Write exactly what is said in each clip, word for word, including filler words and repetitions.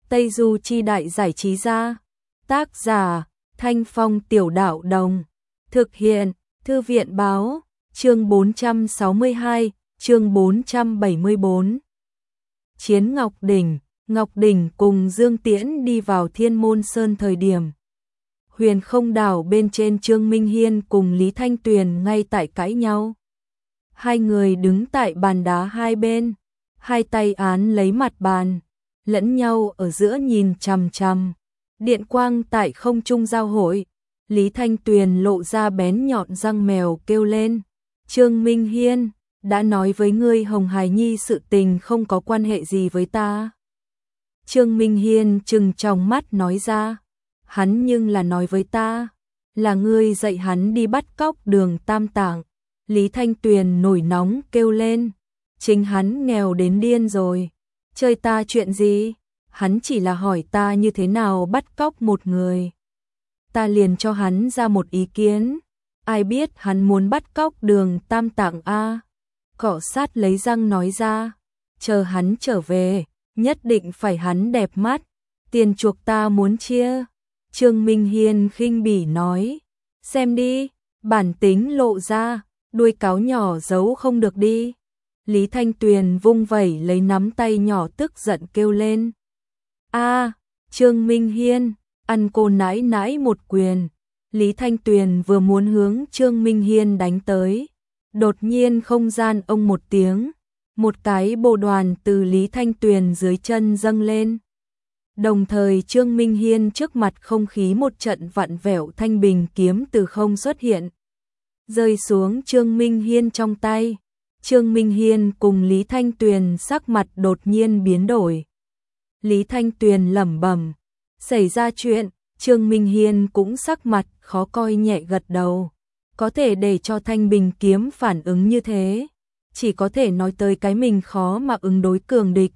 Tây Du Chi Đại Giải Trí Gia. Tác giả Thanh Phong Tiểu Đạo Đồng. Thực hiện Thư viện Báo. Chương bốn trăm sáu mươi hai, chương bốn trăm bảy mươi bốn. Chiến Ngọc Đỉnh. Ngọc Đỉnh cùng Dương Tiễn đi vào Thiên Môn Sơn thời điểm Huyền Không Đảo bên trên Trương Minh Hiên cùng Lý Thanh Tuyền ngay tại cãi nhau. Hai người đứng tại bàn đá hai bên, hai tay án lấy mặt bàn, lẫn nhau ở giữa nhìn chằm chằm. Điện quang tại không trung giao hội, Lý Thanh Tuyền lộ ra bén nhọn răng mèo kêu lên: "Trương Minh Hiên, đã nói với ngươi Hồng Hải Nhi sự tình không có quan hệ gì với ta." Trương Minh Hiên trừng tròng mắt nói ra: "Hắn nhưng là nói với ta, là ngươi dạy hắn đi bắt cóc Đường Tam Tạng." Lý Thanh Tuyền nổi nóng kêu lên: "Chính hắn nghèo đến điên rồi, chơi ta chuyện gì? Hắn chỉ là hỏi ta như thế nào bắt cóc một người, ta liền cho hắn ra một ý kiến, ai biết hắn muốn bắt cóc Đường Tam Tạng a." Cọ Sát lấy răng nói ra: "Chờ hắn trở về, nhất định phải hắn đẹp mắt, tiền chuộc ta muốn chia." Trương Minh Hiên khinh bỉ nói: "Xem đi, bản tính lộ ra, đuôi cáo nhỏ giấu không được đi." Lý Thanh Tuyền vung vẩy lấy nắm tay nhỏ tức giận kêu lên: "A, Trương Minh Hiên, ăn cô nãi nãi một quyền." Lý Thanh Tuyền vừa muốn hướng Trương Minh Hiên đánh tới, đột nhiên không gian ông một tiếng, một cái bồ đoàn từ Lý Thanh Tuyền dưới chân dâng lên. Đồng thời Trương Minh Hiên trước mặt không khí một trận vặn vẹo, thanh bình kiếm từ không xuất hiện, rơi xuống Trương Minh Hiên trong tay. Trương Minh Hiên cùng Lý Thanh Tuyền sắc mặt đột nhiên biến đổi. Lý Thanh Tuyền lẩm bẩm: "Xảy ra chuyện." Trương Minh Hiên cũng sắc mặt khó coi nhẹ gật đầu. Có thể để cho thanh bình kiếm phản ứng như thế, chỉ có thể nói tới cái mình khó mà ứng đối cường địch.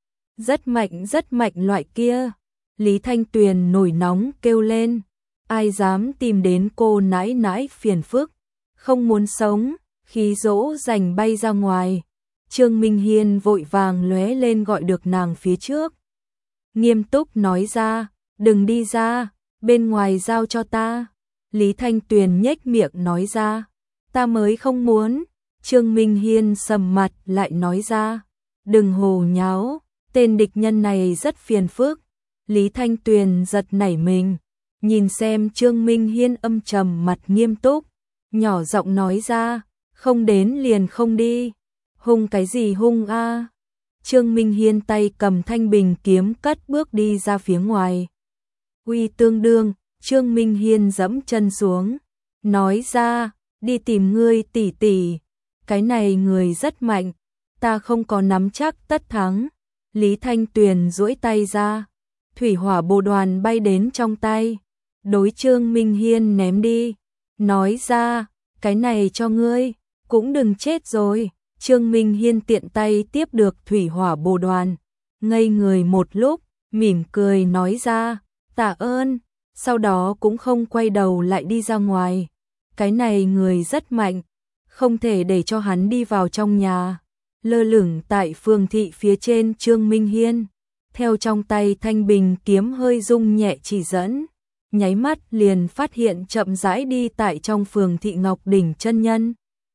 Rất mạnh rất mạnh loại kia. Lý Thanh Tuyền nổi nóng kêu lên: "Ai dám tìm đến cô nãi nãi phiền phức, không muốn sống." Khí dỗ dành bay ra ngoài. Trương Minh Hiên vội vàng lóe lên gọi được nàng phía trước, nghiêm túc nói ra: "Đừng đi ra, bên ngoài giao cho ta." Lý Thanh Tuyền nhếch miệng nói ra: "Ta mới không muốn." Trương Minh Hiên sầm mặt lại nói ra: "Đừng hồ nháo, tên địch nhân này rất phiền phức." Lý Thanh Tuyền giật nảy mình, nhìn xem Trương Minh Hiên âm trầm mặt nghiêm túc, nhỏ giọng nói ra: "Không đến liền không đi." "Hung cái gì hung a?" Trương Minh Hiên tay cầm thanh bình kiếm cất bước đi ra phía ngoài. Uy tương đương, Trương Minh Hiên dẫm chân xuống, nói ra: "Đi tìm ngươi tỷ tỷ, cái này người rất mạnh, ta không có nắm chắc tất thắng." Lý Thanh Tuyền duỗi tay ra, thủy hỏa bồ đoàn bay đến trong tay, đối Trương Minh Hiên ném đi, nói ra: "Cái này cho ngươi, cũng đừng chết rồi." Trương Minh Hiên tiện tay tiếp được thủy hỏa bồ đoàn, ngây người một lúc, mỉm cười nói ra: "Tạ ơn." Sau đó cũng không quay đầu lại đi ra ngoài. Cái này người rất mạnh, không thể để cho hắn đi vào trong nhà. Lơ lửng tại phường thị phía trên Trương Minh Hiên, theo trong tay thanh bình kiếm hơi rung nhẹ chỉ dẫn, nháy mắt liền phát hiện chậm rãi đi tại trong phường thị Ngọc Đỉnh chân nhân.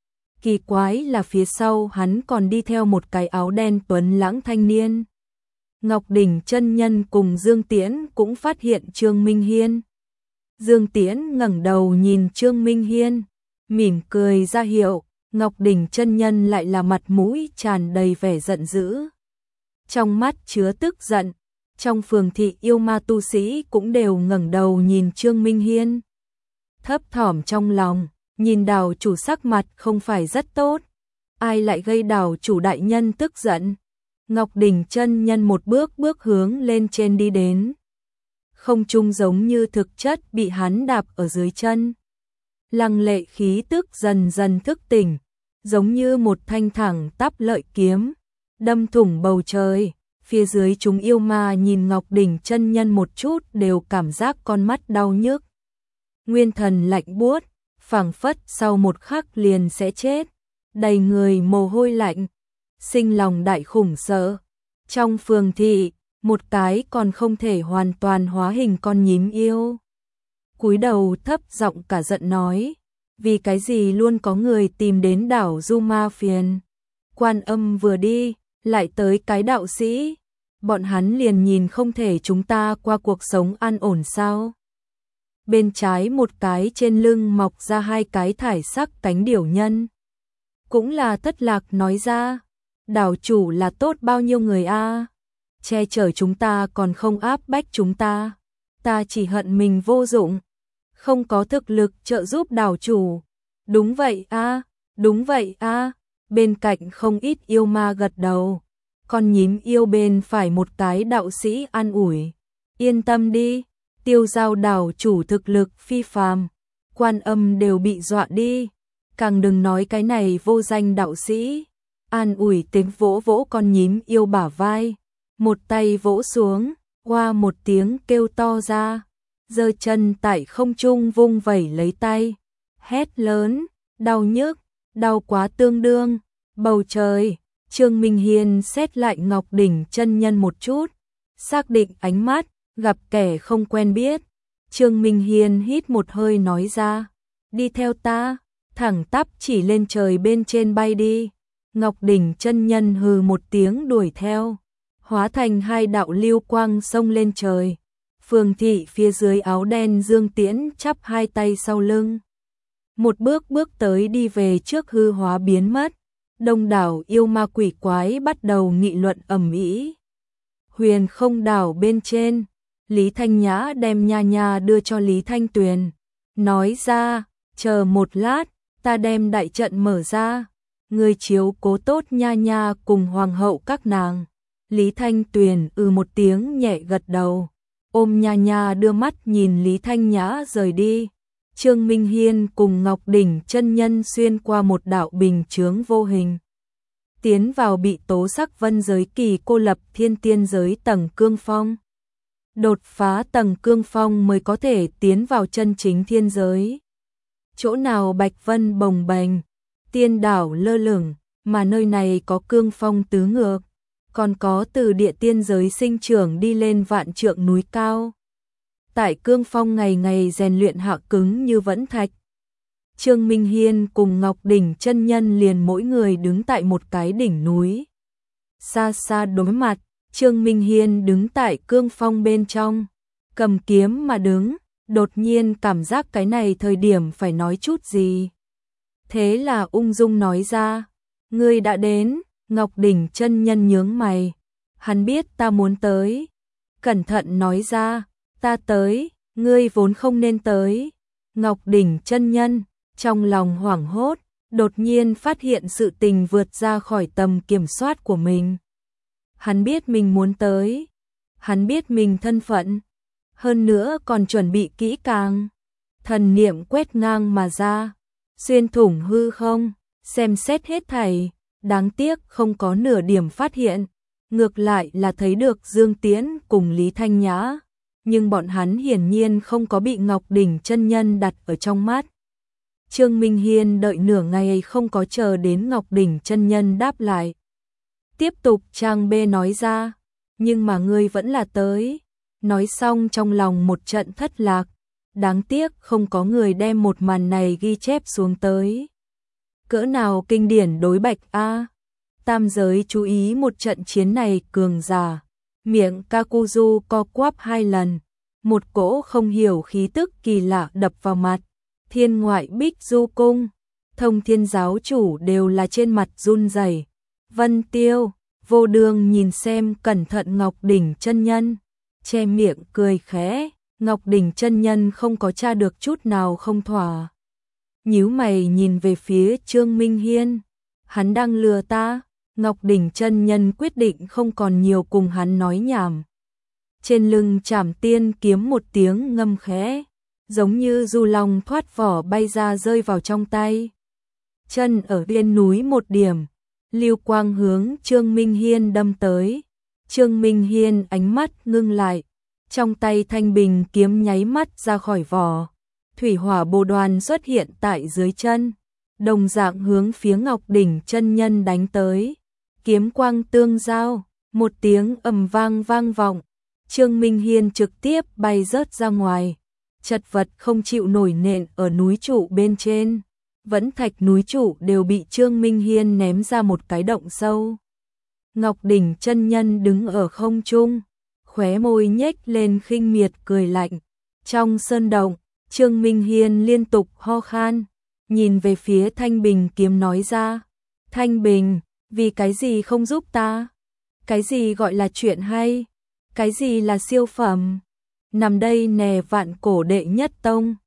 Kỳ quái là phía sau hắn còn đi theo một cái áo đen tuấn lãng thanh niên. Ngọc Đỉnh chân nhân cùng Dương Tiễn cũng phát hiện Trương Minh Hiên. Dương Tiễn ngẩng đầu nhìn Trương Minh Hiên, mỉm cười ra hiệu. Ngọc Đỉnh chân nhân lại là mặt mũi tràn đầy vẻ giận dữ, trong mắt chứa tức giận. Trong phường thị yêu ma tu sĩ cũng đều ngẩng đầu nhìn Trương Minh Hiên, thấp thỏm trong lòng, nhìn đào chủ sắc mặt không phải rất tốt, ai lại gây đào chủ đại nhân tức giận. Ngọc Đỉnh chân nhân một bước bước hướng lên trên đi đến, không trung giống như thực chất bị hắn đạp ở dưới chân. Lăng lệ khí tức dần dần thức tỉnh, giống như một thanh thẳng tắp lợi kiếm, đâm thủng bầu trời. Phía dưới chúng yêu ma nhìn Ngọc Đỉnh chân nhân một chút đều cảm giác con mắt đau nhức, nguyên thần lạnh buốt, phảng phất sau một khắc liền sẽ chết, đầy người mồ hôi lạnh, sinh lòng đại khủng sợ. Trong phường thị, một cái còn không thể hoàn toàn hóa hình con nhím yêu. Cúi đầu thấp giọng cả giận nói, vì cái gì luôn có người tìm đến đảo Du Ma phiền. Quan Âm vừa đi, lại tới cái đạo sĩ, bọn hắn liền nhìn không thể chúng ta qua cuộc sống an ổn sao? Bên trái một cái trên lưng mọc ra hai cái thải sắc cánh điểu nhân. Cũng là Thất Lạc nói ra, đảo chủ là tốt bao nhiêu người a, che chở chúng ta còn không áp bách chúng ta, ta chỉ hận mình vô dụng, không có thực lực trợ giúp đảo chủ. Đúng vậy a, đúng vậy a, bên cạnh không ít yêu ma gật đầu. Con nhím yêu bên phải một cái đạo sĩ an ủi, yên tâm đi, Tiêu Giao đảo chủ thực lực phi phàm, Quan Âm đều bị dọa đi, càng đừng nói cái này vô danh đạo sĩ. An ủi tiếng vỗ vỗ con nhím yêu bả vai, một tay vỗ xuống, qua một tiếng kêu to ra, giơ chân tại không trung vung vẩy lấy tay, hét lớn, đau nhức, đau quá tương đương. Bầu trời, Trương Minh Hiên xét lại Ngọc Đỉnh chân nhân một chút, xác định ánh mắt, gặp kẻ không quen biết. Trương Minh Hiên hít một hơi nói ra, đi theo ta, thẳng tắp chỉ lên trời bên trên bay đi. Ngọc Đỉnh chân nhân hừ một tiếng đuổi theo, hóa thành hai đạo lưu quang xông lên trời. Phương Thị phía dưới áo đen Dương Tiễn chắp hai tay sau lưng, một bước bước tới đi về trước hư hóa biến mất. Đông đảo yêu ma quỷ quái bắt đầu nghị luận ầm ĩ. Huyền Không đảo bên trên, Lý Thanh Nhã đem nha nha đưa cho Lý Thanh Tuyền, nói ra, chờ một lát, ta đem đại trận mở ra, người chiếu cố tốt nha nha cùng hoàng hậu các nàng. Lý Thanh Tuyền ừ một tiếng nhẹ gật đầu, ôm nha nha đưa mắt nhìn Lý Thanh Nhã rời đi. Trương Minh Hiên cùng Ngọc Đỉnh chân nhân xuyên qua một đạo bình chướng vô hình, tiến vào bị tố sắc vân giới kỳ cô lập thiên tiên giới tầng cương phong. Đột phá tầng cương phong mới có thể tiến vào chân chính thiên giới. Chỗ nào bạch vân bồng bềnh, tiên đảo lơ lửng, mà nơi này có cương phong tứ ngược, còn có từ địa tiên giới sinh trưởng đi lên vạn trượng núi cao. Tại cương phong ngày ngày rèn luyện hạ cứng như vẫn thạch. Trương Minh Hiên cùng Ngọc Đỉnh chân nhân liền mỗi người đứng tại một cái đỉnh núi. Xa xa đối mặt, Trương Minh Hiên đứng tại cương phong bên trong, cầm kiếm mà đứng, đột nhiên cảm giác cái này thời điểm phải nói chút gì. Thế là ung dung nói ra, ngươi đã đến. Ngọc Đỉnh chân nhân nhướng mày, hắn biết ta muốn tới, cẩn thận nói ra, ta tới, ngươi vốn không nên tới. Ngọc Đỉnh chân nhân, trong lòng hoảng hốt, đột nhiên phát hiện sự tình vượt ra khỏi tầm kiểm soát của mình. Hắn biết mình muốn tới, hắn biết mình thân phận, hơn nữa còn chuẩn bị kỹ càng. Thần niệm quét ngang mà ra, xuyên thủng hư không, xem xét hết thảy, đáng tiếc không có nửa điểm phát hiện, ngược lại là thấy được Dương Tiễn cùng Lý Thanh Nhã, nhưng bọn hắn hiển nhiên không có bị Ngọc Đỉnh chân nhân đặt ở trong mắt. Trương Minh Hiên đợi nửa ngày không có chờ đến Ngọc Đỉnh chân nhân đáp lại. Tiếp tục trang B nói ra, nhưng mà ngươi vẫn là tới. Nói xong trong lòng một trận thất lạc, đáng tiếc không có người đem một màn này ghi chép xuống tới. Cỡ nào kinh điển đối bạch a. Tam giới chú ý một trận chiến này cường giả, miệng Kakuzu co quắp hai lần, một cỗ không hiểu khí tức kỳ lạ đập vào mặt. Thiên ngoại Bích Du cung, Thông Thiên giáo chủ đều là trên mặt run rẩy. Vân Tiêu, Vô Đường nhìn xem cẩn thận Ngọc Đỉnh chân nhân, che miệng cười khẽ. Ngọc Đỉnh chân nhân không có tra được chút nào không thỏa, nhíu mày nhìn về phía Trương Minh Hiên, hắn đang lừa ta. Ngọc Đỉnh chân nhân quyết định không còn nhiều cùng hắn nói nhảm. Trên lưng Trảm Tiên kiếm một tiếng ngâm khẽ, giống như du long thoát vỏ bay ra rơi vào trong tay. Chân ở bên núi một điểm, lưu quang hướng Trương Minh Hiên đâm tới. Trương Minh Hiên ánh mắt ngưng lại, trong tay thanh bình kiếm nháy mắt ra khỏi vỏ. Thủy hỏa bồ đoàn xuất hiện tại dưới chân, đồng dạng hướng phía Ngọc Đỉnh chân nhân đánh tới. Kiếm quang tương giao, Một tiếng ầm vang vang vọng, Trương Minh Hiên trực tiếp bay rớt ra ngoài, chật vật không chịu nổi nện ở núi trụ bên trên. Vẫn thạch núi trụ đều bị Trương Minh Hiên ném ra một cái động sâu. Ngọc Đỉnh chân nhân đứng ở không trung, khóe môi nhếch lên khinh miệt cười lạnh. Trong sơn động, Trương Minh Hiên liên tục ho khan, nhìn về phía Thanh Bình kiếm nói ra. Thanh Bình, vì cái gì không giúp ta? Cái gì gọi là chuyện hay? Cái gì là siêu phẩm? Nằm đây nè vạn cổ đệ nhất tông,